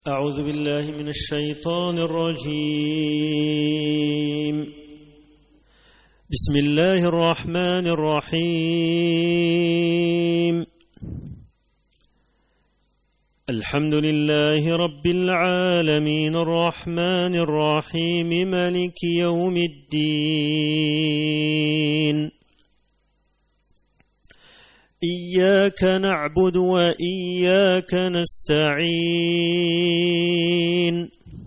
أعوذ بالله من الشيطان الرجيم. بسم الله الرحمن الرحيم. الحمد لله رب العالمين الرحمن الرحيم مالك يوم الدين. إياك نعبد وإياك نستعين.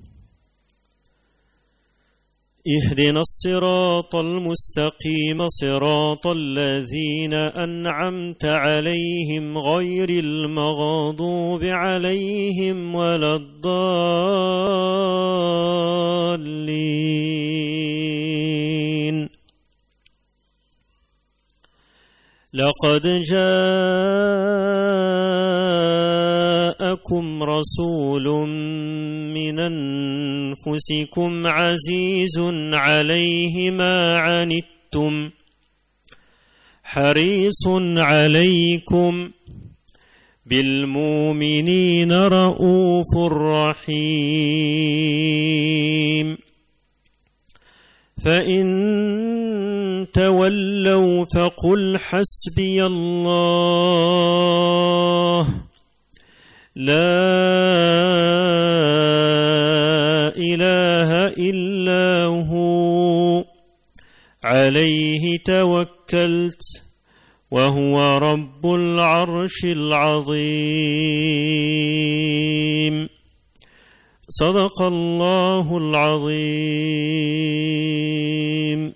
اهدنا الصراط المستقيم صراط الذين أنعمت عليهم غير المغضوب عليهم ولا الضالين. لقد جاءكم رسول من أنفسكم عزيز عليه ما عنتم حريص عليكم بالمؤمنين رؤوف رحيم. فإن تولوا فقل حسبي الله لا إله إلا هو عليه توكلت وهو رب العرش العظيم. صدق الله العظيم.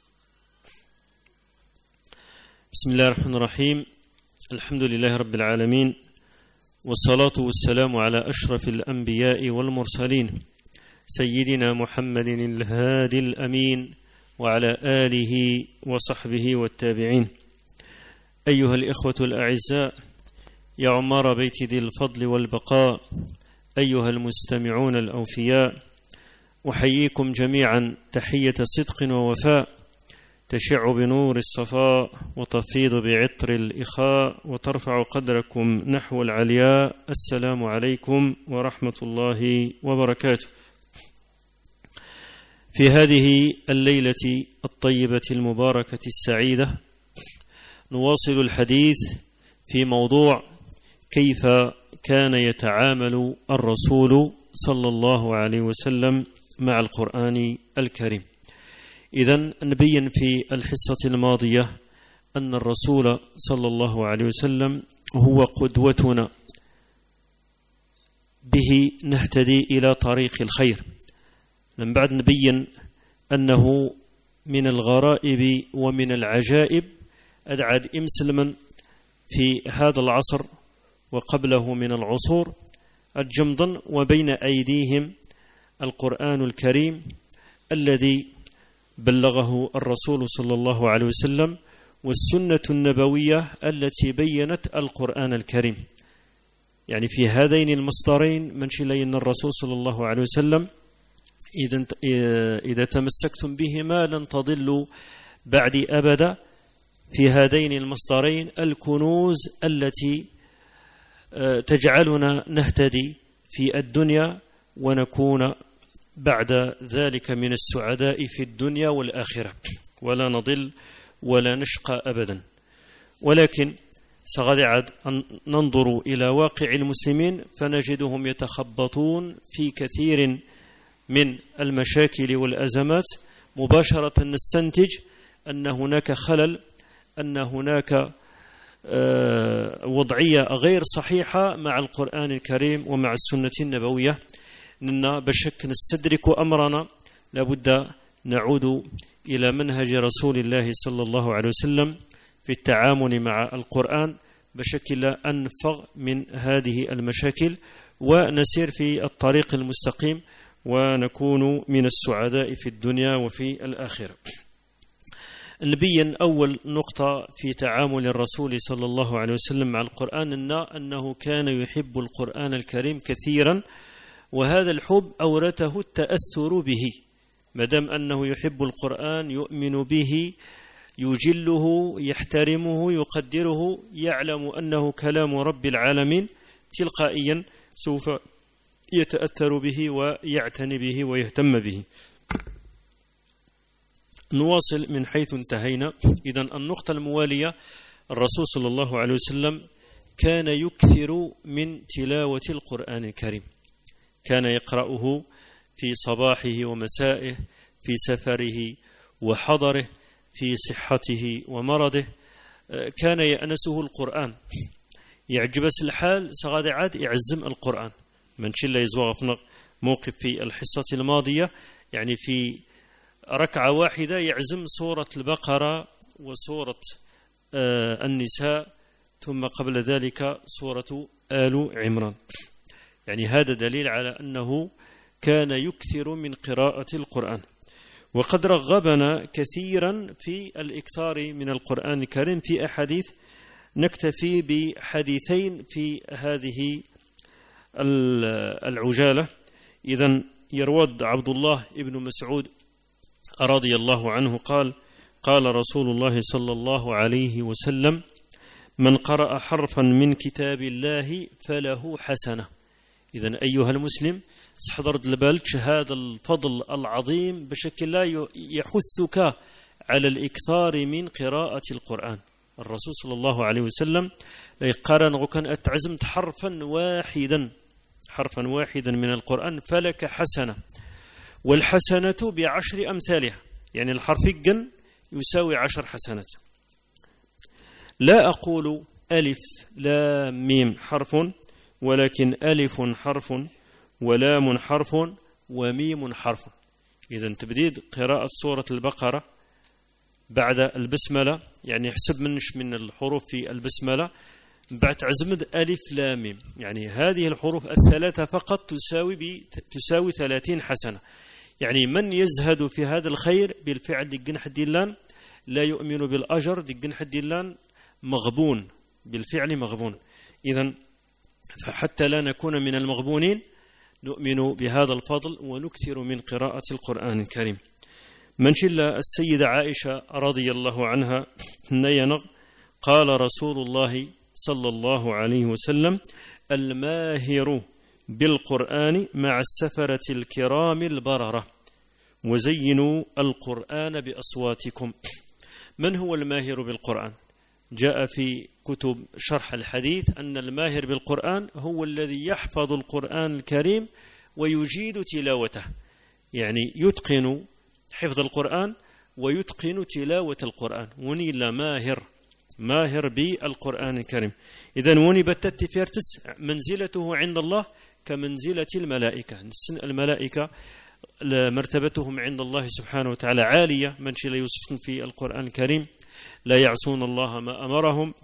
بسم الله الرحمن الرحيم. الحمد لله رب العالمين، والصلاة والسلام على أشرف الأنبياء والمرسلين سيدنا محمد الهادي الأمين وعلى آله وصحبه والتابعين. أيها الإخوة الأعزاء، يا عمار بيت ذي الفضل والبقاء، أيها المستمعون الأوفياء، أحييكم جميعا تحية صدق ووفاء تشع بنور الصفاء وتفيض بعطر الإخاء وترفع قدركم نحو العلياء. السلام عليكم ورحمة الله وبركاته. في هذه الليلة الطيبة المباركة السعيدة نواصل الحديث في موضوع كيف كان يتعامل الرسول صلى الله عليه وسلم مع القرآن الكريم. إذن نبين في الحصة الماضية أن الرسول صلى الله عليه وسلم هو قدوتنا، به نهتدي إلى طريق الخير. من بعد نبين أنه من الغرائب ومن العجائب أدعد إمسلما في هذا العصر وقبله من العصور الجمضا وبين أيديهم القرآن الكريم الذي بلغه الرسول صلى الله عليه وسلم، والسنة النبوية التي بيّنت القرآن الكريم. يعني في هذين المصدرين منشي لين الرسول صلى الله عليه وسلم إذا تمسكتم بهما لن تضلوا بعد أبدا. في هذين المصدرين الكنوز التي تجعلنا نهتدي في الدنيا ونكون بعد ذلك من السعداء في الدنيا والآخرة، ولا نضل ولا نشقى أبدا. ولكن سغدعد أن ننظر إلى واقع المسلمين فنجدهم يتخبطون في كثير من المشاكل والأزمات. مباشرة نستنتج أن هناك خلل، أن هناك وضعية غير صحيحة مع القرآن الكريم ومع السنة النبوية. إننا بشك نستدرك أمرنا، لابد نعود إلى منهج رسول الله صلى الله عليه وسلم في التعامل مع القرآن بشكل أنفغ من هذه المشاكل، ونسير في الطريق المستقيم ونكون من السعداء في الدنيا وفي الآخرة. نبين أول نقطة في تعامل الرسول صلى الله عليه وسلم مع القرآن أنه كان يحب القرآن الكريم كثيرا، وهذا الحب أورثه التأثر به. مدام أنه يحب القرآن يؤمن به يجله يحترمه يقدره، يعلم أنه كلام رب العالمين، تلقائيا سوف يتأثر به ويعتني به ويهتم به. نواصل من حيث انتهينا. إذن النقطة الموالية: الرسول صلى الله عليه وسلم كان يكثر من تلاوة القرآن الكريم، كان يقرأه في صباحه ومسائه، في سفره وحضره، في صحته ومرضه، كان يأنسه القرآن، يعجبس الحال سغاد عاد يعزم القرآن. من شلا يزوغ موقف في الحصة الماضية، يعني في ركعة واحدة يعزم سورة البقرة وسورة النساء، ثم قبل ذلك سورة آل عمران. يعني هذا دليل على أنه كان يكثر من قراءة القرآن. وقد رغبنا كثيرا في الإكثار من القرآن الكريم في أحاديث، نكتفي بحديثين في هذه العجالة. إذن يروى عبد الله بن مسعود رضي الله عنه قال: قال رسول الله صلى الله عليه وسلم: من قرأ حرفا من كتاب الله فله حسنة. إذن أيها المسلم استحضر بالك هذا الفضل العظيم بشكل لا يحثك على الإكثار من قراءة القرآن. الرسول صلى الله عليه وسلم يقارن وكان أتعزمت حرفا واحدا من القرآن فلك حسنة، والحسنة ب10 أمثالها، يعني الحرف جن يساوي 10 حسنات. لا أقول ألف لام ميم حرف، ولكن ألف حرف ولام حرف وميم حرف. إذن تبديد قراءة سورة البقرة بعد البسملة، يعني حسب منش من الحروف في البسملة، بعد عزمد ألف لام ميم، يعني هذه الحروف الثلاثة فقط تساوي 30 حسنة. يعني من يزهد في هذا الخير بالفعل دقن حديلان لا يؤمن بالأجر، دقن حديلان مغبون، بالفعل مغبون. إذن فحتى لا نكون من المغبونين نؤمن بهذا الفضل ونكثر من قراءة القرآن الكريم. من شل السيدة عائشة رضي الله عنها نينغ قال رسول الله صلى الله عليه وسلم: الماهر بالقرآن مع السفرة الكرام البررة، وزينوا القرآن بأصواتكم. من هو الماهر بالقرآن؟ جاء في كتب شرح الحديث أن الماهر بالقرآن هو الذي يحفظ القرآن الكريم ويجيد تلاوته، يعني يتقن حفظ القرآن ويتقن تلاوة القرآن. وني لا ماهر بالقرآن الكريم. إذن وني بتت فيرتس منزلته عند الله كمنزلة الملائكة. الملائكة مرتبتهم عند الله سبحانه وتعالى عالية. من شلا يوصف في القرآن الكريم: لا يعصون الله ما أمرهم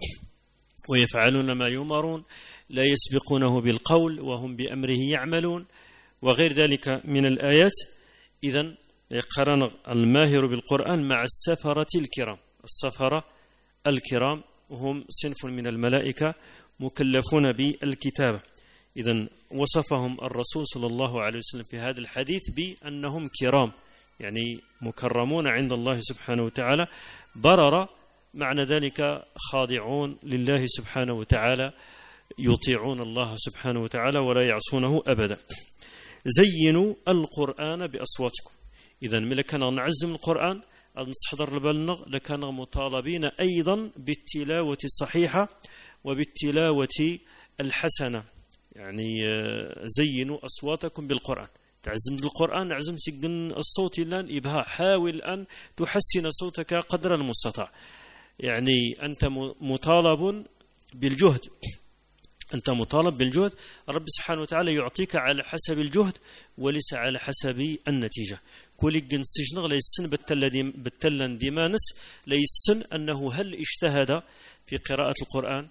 ويفعلون ما يؤمرون، لا يسبقونه بالقول وهم بأمره يعملون، وغير ذلك من الآيات. إذن يقرن الماهر بالقرآن مع السفرة الكرام. السفرة الكرام هم صنف من الملائكة مكلفون بالكتابة. إذن وصفهم الرسول صلى الله عليه وسلم في هذا الحديث بأنهم كرام، يعني مكرمون عند الله سبحانه وتعالى. برر معنى ذلك خاضعون لله سبحانه وتعالى، يطيعون الله سبحانه وتعالى ولا يعصونه أبدا. زينوا القرآن بأصواتكم. إذن ملكنا نعزم القرآن نستحضر البلنغ لكان مطالبين أيضا بالتلاوة الصحيحة وبالتلاوة الحسنة. يعني زينوا أصواتكم بالقرآن. تعزم القرآن عزم سجن الصوت الآن إبهاء. حاول أن تحسن صوتك قدر المستطاع. يعني أنت مطالب بالجهد، أنت مطالب بالجهد. رب سبحانه وتعالى يعطيك على حسب الجهد وليس على حسب النتيجة. كل جن سجن ليسن بالتلن ديمانس ليسن أنه هل اجتهد في قراءة القرآن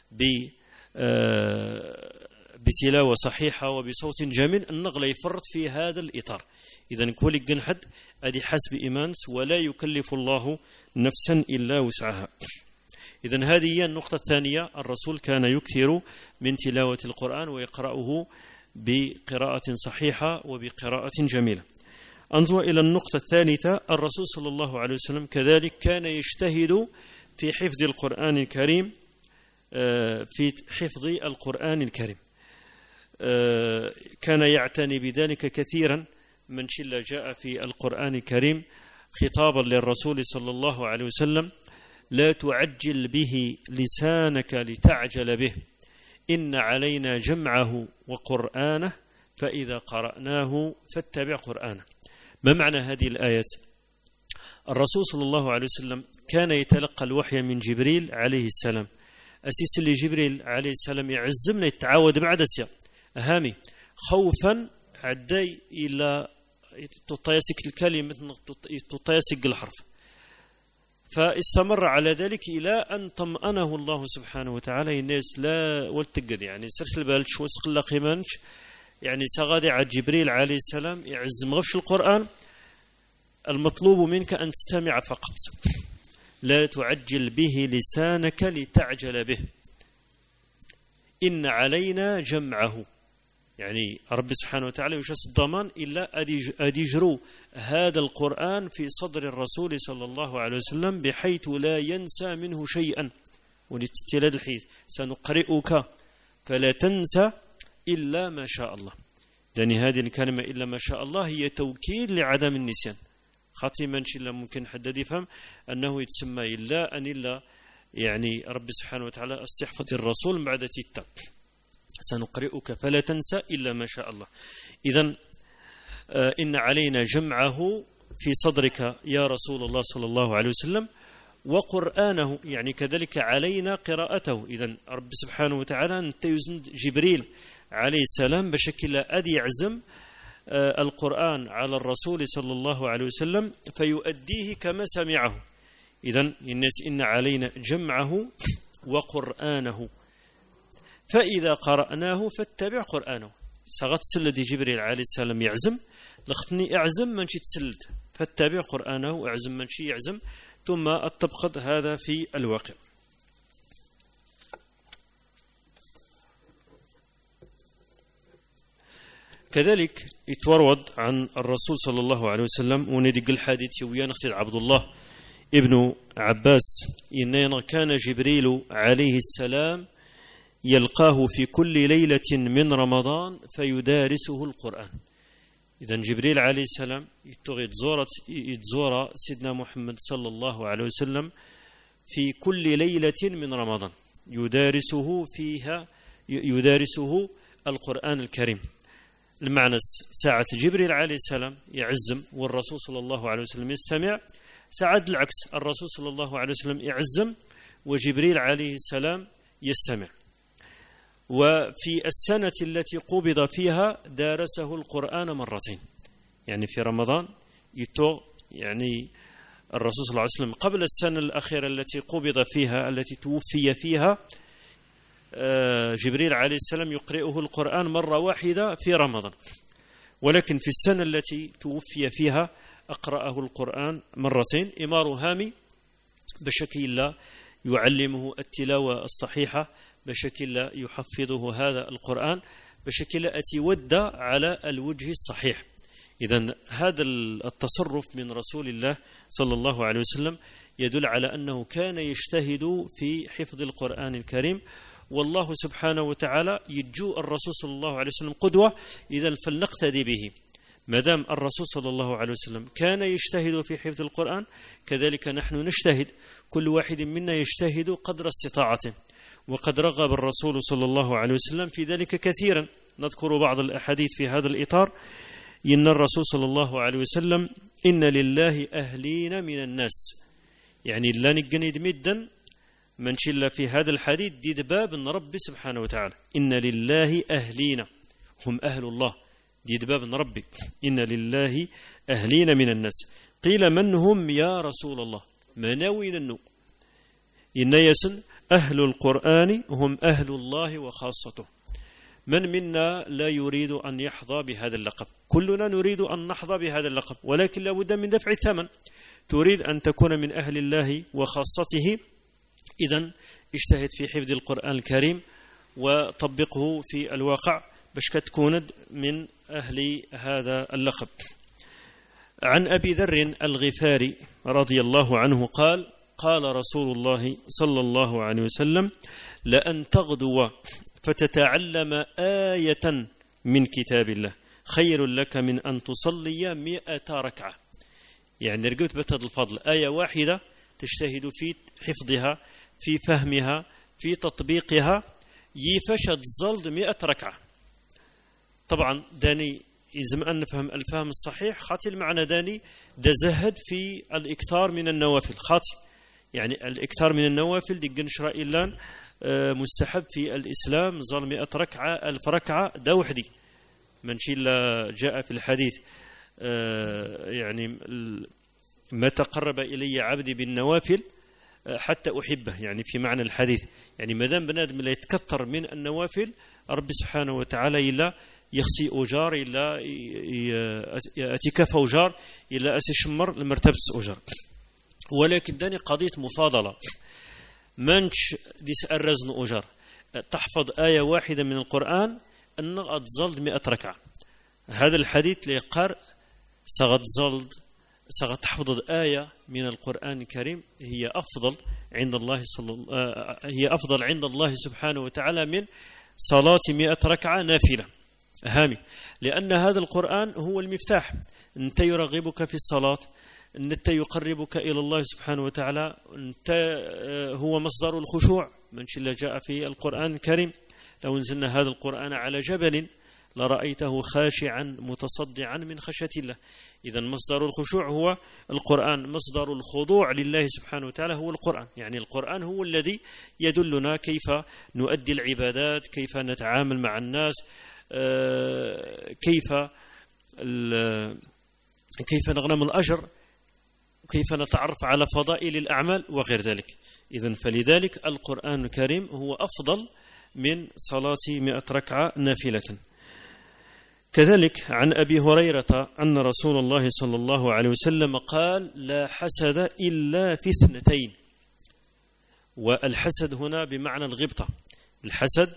بتلاوة صحيحة وبصوت جميل النغل يفرط في هذا الإطار. إذن كل جن حد أدي حسب إيمانس ولا يكلف الله نفسا إلا وسعها. إذن هذه هي النقطة الثانية. الرسول كان يكثر من تلاوة القرآن ويقرأه بقراءة صحيحة وبقراءة جميلة. انظر إلى النقطة الثالثة. الرسول صلى الله عليه وسلم كذلك كان يجتهد في حفظ القرآن الكريم، في حفظ القرآن الكريم. كان يعتني بذلك كثيرا من شل جاء في القرآن الكريم خطابا للرسول صلى الله عليه وسلم: لا تعجل به لسانك لتعجل به إن علينا جمعه وقرآنه فإذا قرأناه فاتبع قرآنه. ما معنى هذه الآيات؟ الرسول صلى الله عليه وسلم كان يتلقى الوحي من جبريل عليه السلام. أسيس اللي جبريل عليه السلام يعزمنا يتعود بعد أسيا أهامي خوفا عدي إلى تطيسك الكلمة تطيسك الحرف، فاستمر على ذلك إلى أن طمأنه الله سبحانه وتعالى. الناس لا والتقد يعني سرش البالش وسقل قيمانش يعني سغادي على جبريل عليه السلام يعزم غفش القرآن. المطلوب منك أن تستمع فقط، لا تعجل به لسانك لتعجل به إن علينا جمعه. يعني رب سبحانه وتعالى يشاس الضمان إلا أديجروا هذا القرآن في صدر الرسول صلى الله عليه وسلم بحيث لا ينسى منه شيئا. ولتتلاد الحديث سنقرئك فلا تنسى إلا ما شاء الله. يعني هذه الكلمة إلا ما شاء الله هي توكيد لعدم النسيان. خاتما إلا ممكن حد يفهم أنه يتسمى إلا أن إلا يعني رب سبحانه وتعالى استحفظ الرسول بعد تتا سنقرئك فلا تنسى إلا ما شاء الله. إذن إن علينا جمعه في صدرك يا رسول الله صلى الله عليه وسلم وقرآنه، يعني كذلك علينا قراءته. إذن رب سبحانه وتعالى أنت يزند جبريل عليه السلام بشكل أدي يعزم القرآن على الرسول صلى الله عليه وسلم فيؤديه كما سمعه. إذن الناس إن علينا جمعه وقرآنه فإذا قرأناه فاتبع قرآنه. سغت سلد جبريل عليه السلام يعزم لختني اعزم من شي تسلد فاتبع قرآنه اعزم من شي يعزم ثم الطبقد هذا في الواقع. كذلك يتورد عن الرسول صلى الله عليه وسلم وندق الحديث ويا نختي عبد الله ابن عباس إن كان جبريل عليه السلام يلقاه في كل ليلة من رمضان فيدارسه القرآن. إذن جبريل عليه السلام يتزور سيدنا محمد صلى الله عليه وسلم في كل ليلة من رمضان يدارسه القرآن الكريم. المعنى ساعة جبريل عليه السلام يعزم والرسول صلى الله عليه وسلم يستمع، ساعة العكس الرسول صلى الله عليه وسلم يعزم وجبريل عليه السلام يستمع. وفي السنة التي قبض فيها دارسه القرآن مرتين، يعني في رمضان يعني الرسول صلى الله عليه وسلم قبل السنة الأخيرة التي قبض فيها التي توفي فيها جبريل عليه السلام يقرئه القرآن مرة واحدة في رمضان، ولكن في السنة التي توفي فيها أقرأه القرآن مرتين. إمار هامي بشكل لا يعلمه التلاوة الصحيحة، بشكل لا يحفظه هذا القرآن، بشكل أتودى على الوجه الصحيح. إذن هذا التصرف من رسول الله صلى الله عليه وسلم يدل على أنه كان يجتهد في حفظ القرآن الكريم، والله سبحانه وتعالى يجو الرسول صلى الله عليه وسلم قدوة. إذن فلنقتدي به. ما دام الرسول صلى الله عليه وسلم كان يجتهد في حفظ القرآن كذلك نحن نجتهد، كل واحد منا يجتهد قدر استطاعته، وقد رغب الرسول صلى الله عليه وسلم في ذلك كثيرا. نذكر بعض الأحاديث في هذا الإطار. إن الرسول صلى الله عليه وسلم إن لله أهلين من الناس، يعني لا نجند مدا من شل في هذا الحديث دي باب رب سبحانه وتعالى. إن لله أهلين هم أهل الله دي باب ربي. إن لله أهلين من الناس. قيل من هم يا رسول الله؟ مناوين النو إن يسن أهل القرآن هم أهل الله وخاصته. من منا لا يريد أن يحظى بهذا اللقب؟ كلنا نريد أن نحظى بهذا اللقب، ولكن لا بد من دفع الثمن. تريد أن تكون من أهل الله وخاصته، إذن اجتهد في حفظ القرآن الكريم وطبقه في الواقع باش تكون من أهل هذا اللقب. عن أبي ذر الغفاري رضي الله عنه قال: قال رسول الله صلى الله عليه وسلم: لأن تغدو فتتعلم آية من كتاب الله خير لك من أن تصلي 100 ركعة. يعني رقبت بتد الفضل آية واحدة تجتهد في حفظها، في فهمها، في تطبيقها، يفشد زلد 100 ركعة. طبعا داني إذا أن نفهم الفهم الصحيح خاطي المعنى داني زهد في الإكثار من النوافل خاطي، يعني الإكثار من النوافل دي قنشرة إلا مستحب في الإسلام ظل 100 ركعة 1000 ركعة دا وحدي من شيء جاء في الحديث يعني ما تقرب إلي عبدي بالنوافل حتى أحبه، يعني في معنى الحديث يعني مدام بنادم لا يتكثر من النوافل رب سبحانه وتعالى إلا يخصي أجار إلا أتكاف أجار إلا أسشمر المرتبة أجار. ولكن داني قضية مفاضلة منش ديس الرزن أجار تحفظ آية واحدة من القرآن أنك أتظلد 100 ركعة. هذا الحديث ليقار سغت ظلد سغت تحفظ آية من القرآن الكريم هي أفضل عند الله سبحانه وتعالى من صلاة 100 ركعة نافلة هامي، لأن هذا القرآن هو المفتاح. أنت يرغبك في الصلاة، أنت يقربك إلى الله سبحانه وتعالى، أنت هو مصدر الخشوع من شل جاء في القرآن الكريم لو انزلنا هذا القرآن على جبل لرأيته خاشعا متصدعا من خشية الله. إذا مصدر الخشوع هو القرآن، مصدر الخضوع لله سبحانه وتعالى هو القرآن. يعني القرآن هو الذي يدلنا كيف نؤدي العبادات، كيف نتعامل مع الناس، كيف نغنم الأجر، كيف نتعرف على فضائل الأعمال وغير ذلك. إذن فلذلك القرآن الكريم هو أفضل من صلاة 100 ركعة نافلة. كذلك عن أبي هريرة أن رسول الله صلى الله عليه وسلم قال لا حسد إلا في 2. والحسد هنا بمعنى الغبطة. الحسد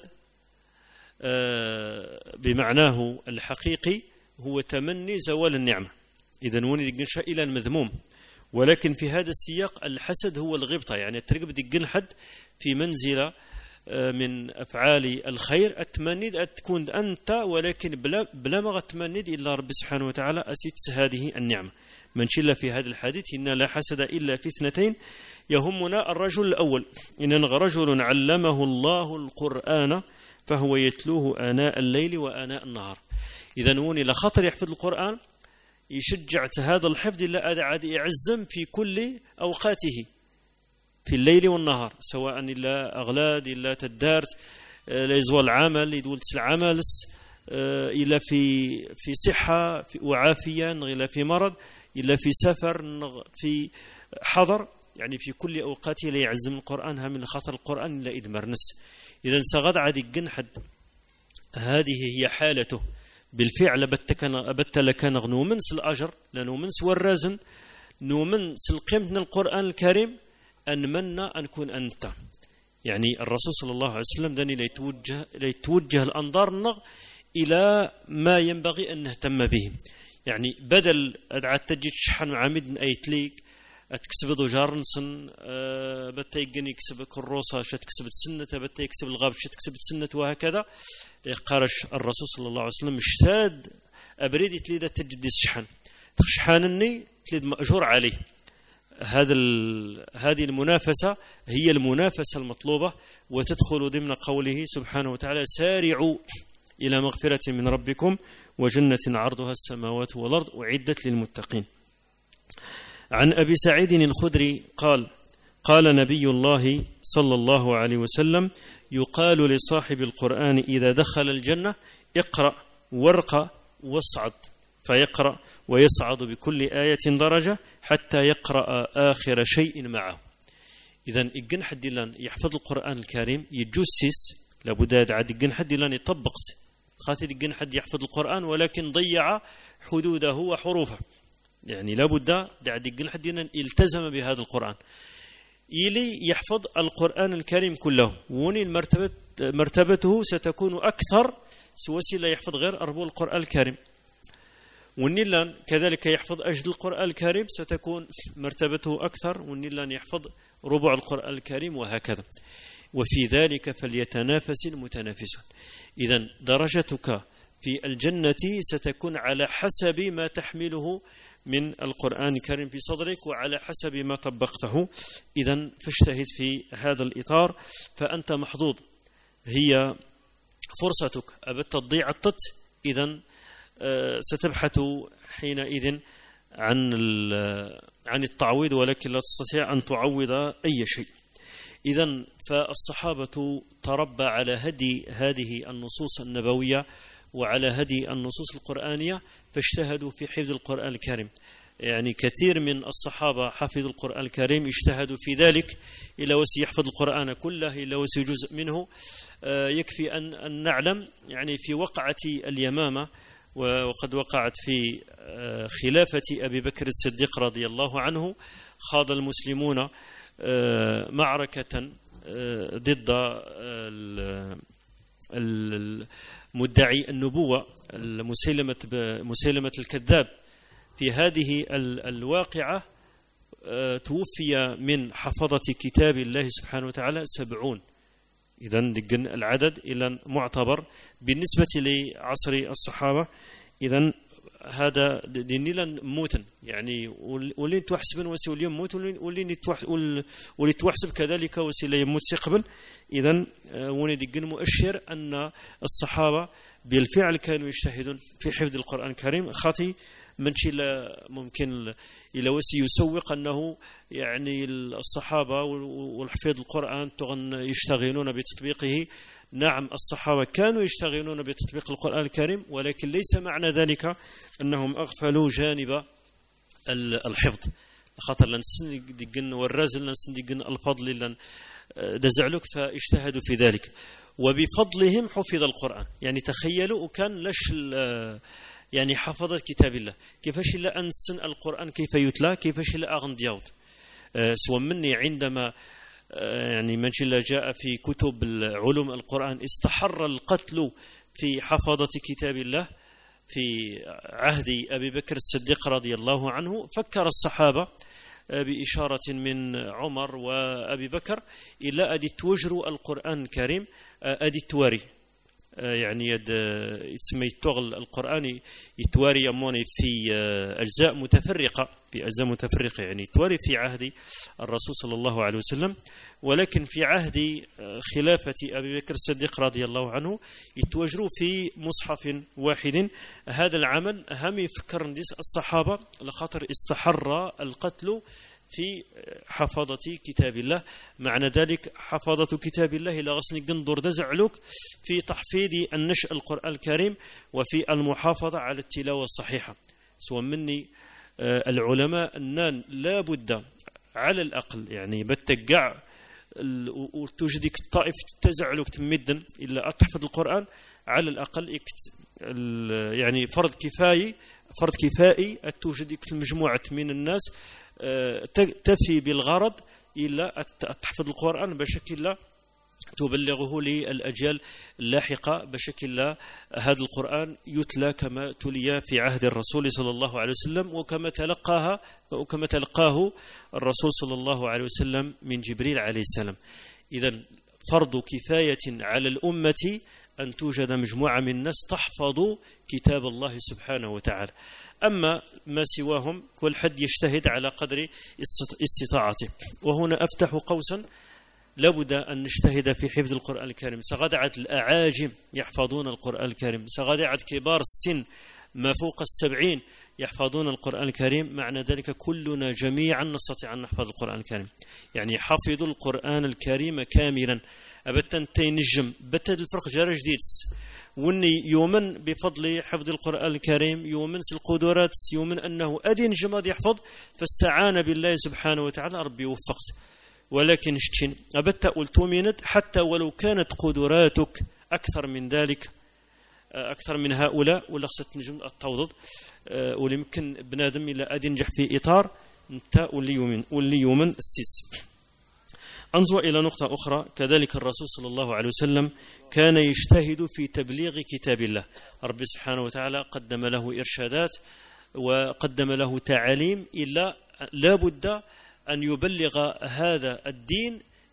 بمعناه الحقيقي هو تمني زوال النعمة، إذن وني دقنشا إلى المذموم. ولكن في هذا السياق الحسد هو الغبطة، يعني ترقب دقن حد في منزلة من أفعال الخير أتمند أن تكون أنت، ولكن بلا ما تمند إلا رب سبحانه وتعالى أسيت هذه النعمة. من شل في هذا الحديث إن لا حسد إلا في 2 يهمنا الرجل الأول إن رجل علمه الله القرآن فهو يتلوه آناء الليل وآناء النهار. إذا نوني لخطر يحفظ القرآن يشجعت هذا الحفظ إلا عاد يعزم في كل أوقاته في الليل والنهار، سواء إلا أغلاد إلا تدارت لا يزوى العمل يدول العمل إلا في صحة وعافية، إلا في مرض، إلا في سفر، في حضر، يعني في كل أوقاته لا يعزم القرآن هم من خطر القرآن إلا إدمر نس. إذا سغد عادي جنحد هذه هي حالته بالفعل. أبت لكان نومنس الأجر لنومنس والرزن نومنس القيمة القرآن الكريم أن منا أن نكون أنت. يعني الرسول صلى الله عليه وسلم داني ليتوجه الأنظار إلى ما ينبغي أن نهتم به. يعني بدل أدعى تجد شحن عامد أيتليك أتكسب دجار نصن بتا يجني يكسب كروسة شتكسب السنة بتا يكسب الغاب شتكسب السنة وهكذا. قارش الرسول صلى الله عليه وسلم مش ساد أبريد تليد تجد شحن تشحنني تليد مأجور عليه. هذه المنافسة هي المنافسة المطلوبة، وتدخل ضمن قوله سبحانه وتعالى سارعوا إلى مغفرة من ربكم وجنة عرضها السماوات والأرض أعدت للمتقين. عن أبي سعيد الخدري قال نبي الله صلى الله عليه وسلم يقال لصاحب القرآن إذا دخل الجنة اقرأ وارقى واصعد، فيقرأ ويصعد بكل آية درجة حتى يقرأ آخر شيء معه. إذن إجن حد لان يحفظ القرآن الكريم يجسس لابد عاد إجن حد لان يطبقت خاطر إجن حد يحفظ القرآن ولكن ضيع حدوده وحروفه، يعني لابد عاد إجن حد لان التزم بهذا القرآن إلي يحفظ القرآن الكريم كله. وني مرتبته ستكون أكثر سوسي لا يحفظ غير أربو القرآن الكريم. والنيلان كذلك يحفظ أجل القرآن الكريم ستكون مرتبته أكثر، والنيلان يحفظ ربع القرآن الكريم وهكذا. وفي ذلك فليتنافس المتنافسون. إذن درجتك في الجنة ستكون على حسب ما تحمله من القرآن الكريم في صدرك وعلى حسب ما طبقته. إذن فاجتهد في هذا الإطار فأنت محظوظ، هي فرصتك. أبت تضيع الطت إذن ستبحث حينئذ عن التعويض، ولكن لا تستطيع أن تعوض أي شيء. إذن فالصحابة تربى على هدي هذه النصوص النبوية وعلى هدي النصوص القرآنية، فاجتهدوا في حفظ القرآن الكريم. يعني كثير من الصحابة حفظوا القرآن الكريم، اجتهدوا في ذلك إلى وسي يحفظ القرآن كله إلى وسي جزء منه. يكفي أن نعلم يعني في وقعة اليمامة، وقد وقعت في خلافة أبي بكر الصديق رضي الله عنه، خاض المسلمون معركة ضد المدعي النبوة مسيلمة الكذاب. في هذه الواقعة توفي من حفظة كتاب الله سبحانه وتعالى 70. إذن دقن العدد إلى معتبر بالنسبة لعصر الصحابة. إذن هذا دينيلا موتا، يعني ولين تحسبن وسي اليوم موت، ولين تحسب كذلك وسي لا يموت قبل. إذن وندقن مؤشر أن الصحابة بالفعل كانوا يجتهدون في حفظ القرآن الكريم. خاطي من شيء ممكن إلى وسي يسوق أنه يعني الصحابة والحفظ القرآن يشتغلون بتطبيقه. نعم الصحابة كانوا يشتغلون بتطبيق القرآن الكريم، ولكن ليس معنى ذلك أنهم أغفلوا جانب الحفظ. خاطر لنسن دقن والرازل لنسن دقن الفضل لن دزعلك، فاجتهدوا في ذلك وبفضلهم حفظ القرآن. يعني تخيلوا وكان لش يعني حفظت كتاب الله كيفاش لا أنسن القرآن كيف يتلى، كيفاش لا أغن دياود سوى مني عندما يعني من جاء في كتب علوم القرآن استحر القتل في حفظة كتاب الله في عهد أبي بكر الصديق رضي الله عنه. فكر الصحابة بإشارة من عمر وأبي بكر إلى أدي توجروا القرآن الكريم أدي تواري، يعني يتسمى يتغل القرآن يتواري يموني في أجزاء متفرقة، يعني تواري في عهد الرسول صلى الله عليه وسلم، ولكن في عهد خلافة أبي بكر الصديق رضي الله عنه يتوجروا في مصحف واحد. هذا العمل أهم يفكر نديس الصحابة لخاطر استحر القتل في حفظة كتاب الله. معنى ذلك حفظة كتاب الله إلى غسن قندور دزعلوك في تحفيظ النشء القرآن الكريم وفي المحافظة على التلاوة الصحيحة. سوى مني العلماء أنان لا بد على الأقل يعني بتقع وتوجدك الطائف تزعلوك تمدا إلا أتحفظ القرآن على الأقل يعني فرض كفائي توجدك المجموعة من الناس تفي بالغرض إلا تحفظ القرآن بشكل لا تبلغه للأجيال اللاحقة، بشكل لا هذا القرآن يتلى كما تلي في عهد الرسول صلى الله عليه وسلم وكما تلقاه الرسول صلى الله عليه وسلم من جبريل عليه السلام. إذن فرض كفاية على الأمة أن توجد مجموعة من الناس تحفظ كتاب الله سبحانه وتعالى. أما ما سواهم كل حد يجتهد على قدر استطاعته. وهنا أفتح قوسا، لابد أن نجتهد في حفظ القرآن الكريم. سغدعت الأعاجم يحفظون القرآن الكريم، سغدعت كبار السن ما فوق 70 يحفظون القرآن الكريم. معنى ذلك كلنا جميعا نستطيع أن نحفظ القرآن الكريم، يعني حفظوا القرآن الكريم كاملا. أبتن تينجم بتد الفرق جار جديد وني يومن بفضل حفظ القرآن الكريم، يومن القدرات، يومن أنه أدين جماد يحفظ فاستعان بالله سبحانه وتعالى ربي وفقت. ولكن اشتين أبت ألتومينت حتى ولو كانت قدراتك أكثر من ذلك، أكثر من هؤلاء، ولا خصت نجم التوضد وليمكن بنادم إلى أدينجح في إطار انت واللي يومن السيس. أنظر إلى نقطة أخرى، كذلك الرسول صلى الله عليه وسلم كان يجتهد في تبليغ كتاب الله. رب سبحانه وتعالى قدم له إرشادات وقدم له تعاليم، إلا لا بد أن يبلغ هذا الدين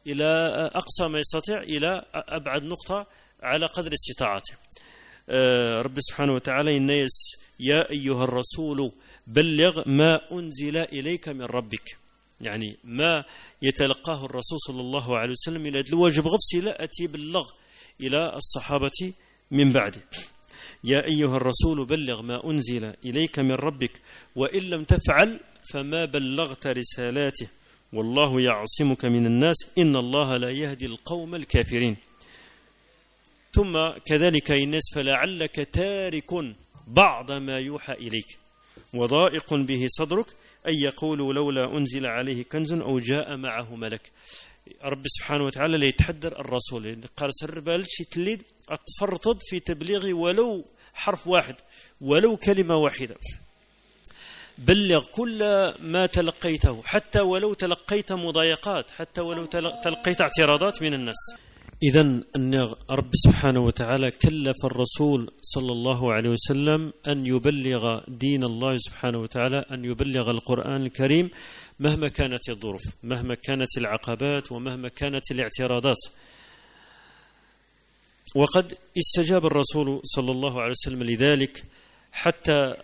إلى أقصى ما يستطيع، إلى أبعد نقطة على قدر استطاعته. رب سبحانه وتعالى الناس يا أيها الرسول بلغ ما أنزل إليك من ربك، يعني ما يتلقاه الرسول صلى الله عليه وسلم إلى الواجب غفص لا أتي بلغ إلى الصحابة من بعده. يا أيها الرسول بلغ ما أنزل إليك من ربك وإن لم تفعل فما بلغت رسالاته والله يعصمك من الناس إن الله لا يهدي القوم الكافرين. ثم كذلك الناس فلعلك تارك بعض ما يوحى إليك وضائق به صدرك أن يقولوا لولا أنزل عليه كنز أو جاء معه ملك. رب سبحانه وتعالى لا يتحدر الرسول، قال سر بالش تليد أتفرطد في تبليغ ولو حرف واحد ولو كلمة واحدة، بلغ كل ما تلقيته حتى ولو تلقيت مضايقات، حتى ولو تلقيت اعتراضات من الناس. إذن أن رب سبحانه وتعالى كلف الرسول صلى الله عليه وسلم أن يبلغ دين الله سبحانه وتعالى، أن يبلغ القرآن الكريم مهما كانت الظروف، مهما كانت العقبات، ومهما كانت الاعتراضات. وقد استجاب الرسول صلى الله عليه وسلم لذلك حتى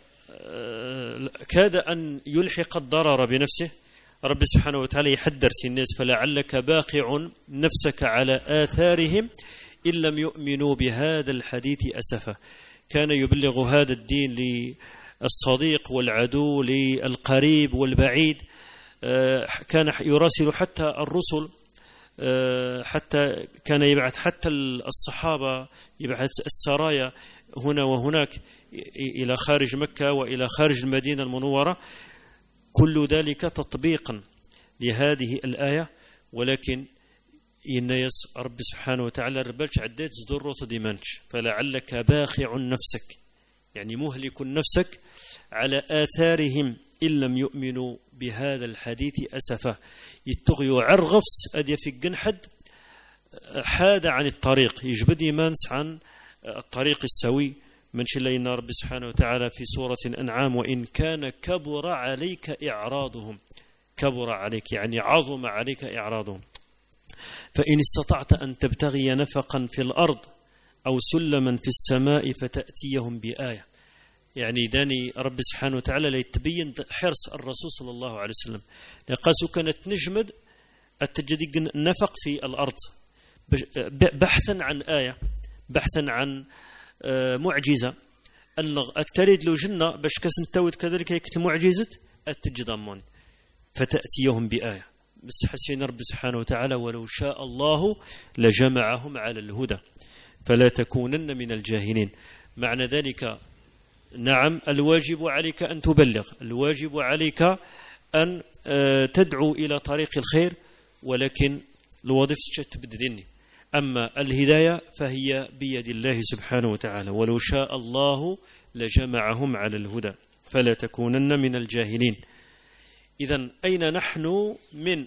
كاد أن يلحق الضرر بنفسه. رب سبحانه وتعالى يحذر الناس فلعلك باقع نفسك على آثارهم إن لم يؤمنوا بهذا الحديث أسفا. كان يبلغ هذا الدين للصديق والعدو، للقريب والبعيد، كان يراسل حتى الرسل، حتى كان يبعث حتى الصحابة، يبعث السرايا هنا وهناك إلى خارج مكة وإلى خارج المدينة المنورة، كل ذلك تطبيقا لهذه الآية. ولكن الناس رب سبحانه وتعالى ربالش عدات زدرة ديمانش فلعلك باخع نفسك، يعني مهلك نفسك على آثارهم إن لم يؤمنوا بهذا الحديث أسفا. يتغيوا عرغفس أدي في الجنحد حاد عن الطريق، يجبد يمانس عن الطريق السوي. من شلينا رب سبحانه وتعالى في سورة الأنعام وإن كان كبر عليك إعراضهم، كبر عليك يعني عظم عليك إعراضهم، فإن استطعت أن تبتغي نفقا في الأرض أو سلما في السماء فتأتيهم بآية. يعني داني رب سبحانه وتعالى ليتبين حرص الرسول صلى الله عليه وسلم، لقاسو كانت نجمد التجديد النفق في الأرض بحثا عن آية، بحثا عن معجزة، التريد لو جنة باش كسنتوت كذلك يكت معجزة التجضمون فتأتيهم بآية. بس حسين رب سبحانه وتعالى ولو شاء الله لجمعهم على الهدى فلا تكونن من الجاهلين. معنى ذلك نعم الواجب عليك أن تبلغ، الواجب عليك أن تدعو إلى طريق الخير، ولكن الوظيفة تبددني. أما الهداية فهي بيد الله سبحانه وتعالى ولو شاء الله لجمعهم على الهدى فلا تكونن من الجاهلين. إذن أين نحن من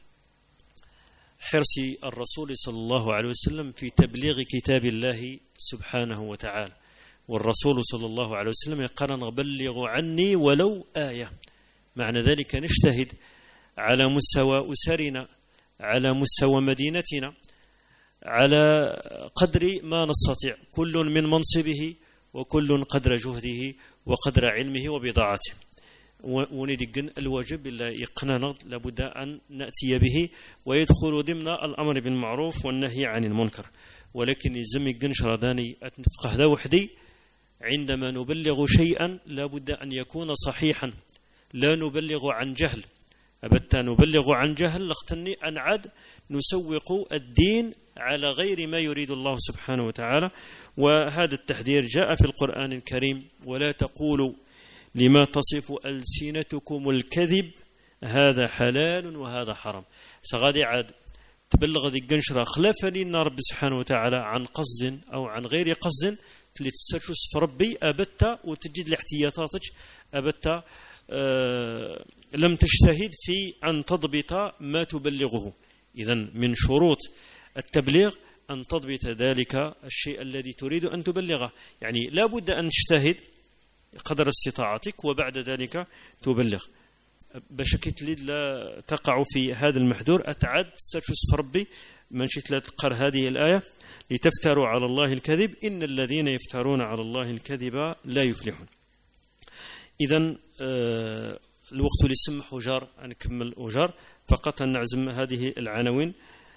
حرص الرسول صلى الله عليه وسلم في تبليغ كتاب الله سبحانه وتعالى؟ والرسول صلى الله عليه وسلم يقول بلغوا عني ولو آية. معنى ذلك نجتهد على مستوى أسرنا، على مستوى مدينتنا، على قدر ما نستطيع، كل من منصبه وكل قدر جهده وقدر علمه وبضاعته. وندقن الواجب إلا يقننض لابد أن نأتي به ويدخل ضمن الأمر بالمعروف والنهي عن المنكر. ولكن يزم يقنش رداني أتنفقه ذا وحدي عندما نبلغ شيئا لابد أن يكون صحيحا، لا نبلغ عن جهل. أبدا نبلغ عن جهل لاختني أن عد نسوق الدين على غير ما يريد الله سبحانه وتعالى. وهذا التحذير جاء في القرآن الكريم ولا تقولوا لما تصف ألسنتكم الكذب هذا حلال وهذا حرام. سغادي عاد تبلغ ذي الجنشرة خلافني إن رب سبحانه وتعالى عن قصد أو عن غير قصد تلتسرشس في ربي أبتا وتجد الاحتياطاتك أبتا لم تجتهد في أن تضبط ما تبلغه. إذن من شروط التبليغ أن تضبط ذلك الشيء الذي تريد أن تبلغه، يعني لا بد أن تجتهد قدر استطاعتك وبعد ذلك تبلغ. بشكل لا تقع في هذا المحذور أتعد ستشوف ربي من شئت لا تقر هذه الآية لتفتروا على الله الكذب إن الذين يفترون على الله الكذب لا يفلحون. إذن الوقت اللي سمح وجار نكمل وجار فقط أن نعزم هذه العناوين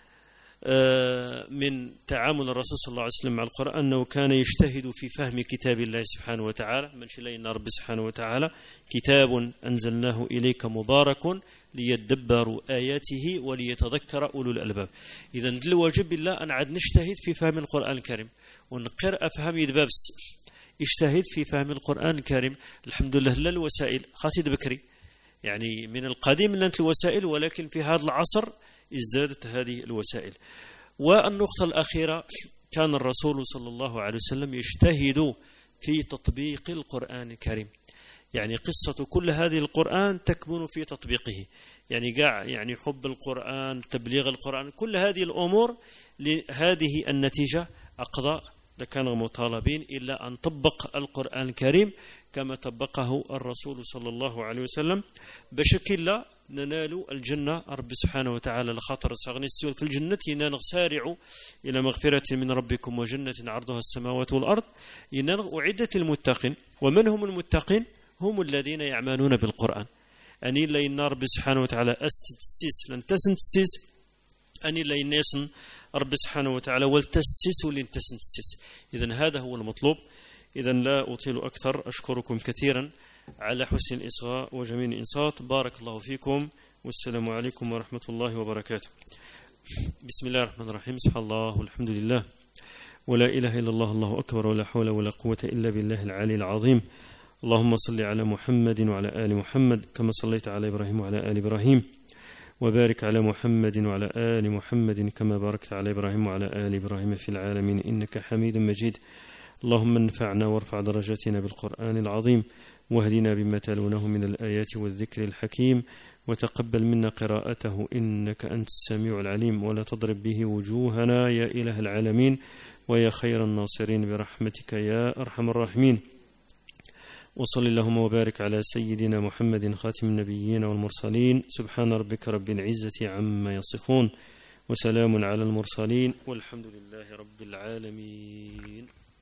من تعامل الرسول صلى الله عليه وسلم مع القرآن أنه كان يجتهد في فهم كتاب الله سبحانه وتعالى من شلينا رب سبحانه وتعالى كتاب أنزلناه إليك مبارك ليدبروا آياته وليتذكر أولو الألباب. إذن الواجب بالله أن عاد نجتهد في فهم القرآن الكريم ونقر أفهم يدبابس اجتهد في فهم القرآن الكريم. الحمد لله لا الوسائل خاطد بكري يعني من القديم لنت الوسائل ولكن في هذا العصر ازدادت هذه الوسائل. والنقطة الأخيرة كان الرسول صلى الله عليه وسلم يجتهد في تطبيق القرآن الكريم يعني قصة كل هذه القرآن تكمن في تطبيقه يعني حب القرآن تبليغ القرآن كل هذه الأمور لهذه النتيجة أقضى كان مطالبين إلا أن طبق القرآن الكريم كما طبقه الرسول صلى الله عليه وسلم بشكل لا ننال الجنة رب سبحانه وتعالى لخاطر صغني السؤال في الجنة نسارع إلى مغفرة من ربكم وجنة عرضها السماوات والأرض أعدت المتقين. ومن هم المتقين؟ هم الذين يعملون بالقرآن أني لا إن رب سبحانه وتعالى أستتسيس لن تسنتسيس أني لا الناس رب سبحانه وتعالى والتسيس ولن تسنتسيس. إذن هذا هو المطلوب. إذن لا أطيل أكثر أشكركم كثيرا على حسن الإصغاء وجميل الإنصات. بارك الله فيكم والسلام عليكم ورحمة الله وبركاته. بسم الله الرحمن الرحيم. سبحان الله والحمد لله ولا إله إلا الله الله أكبر ولا حول ولا قوة إلا بالله العلي العظيم. اللهم صل على محمد وعلى آل محمد كما صليت على إبراهيم وعلى آل إبراهيم وبارك على محمد وعلى آل محمد كما باركت على إبراهيم وعلى آل إبراهيم في العالمين إنك حميد مجيد. اللهم انفعنا وارفع درجاتنا بالقرآن العظيم واهدنا بما تلونه من الآيات والذكر الحكيم وتقبل منا قراءته إنك أنت السميع العليم ولا تضرب به وجوهنا يا إله العالمين ويا خير الناصرين برحمتك يا أرحم الراحمين. وصل اللهم وبارك على سيدنا محمد خاتم النبيين والمرسلين. سبحان ربك رب العزة عما يصفون وسلام على المرسلين والحمد لله رب العالمين.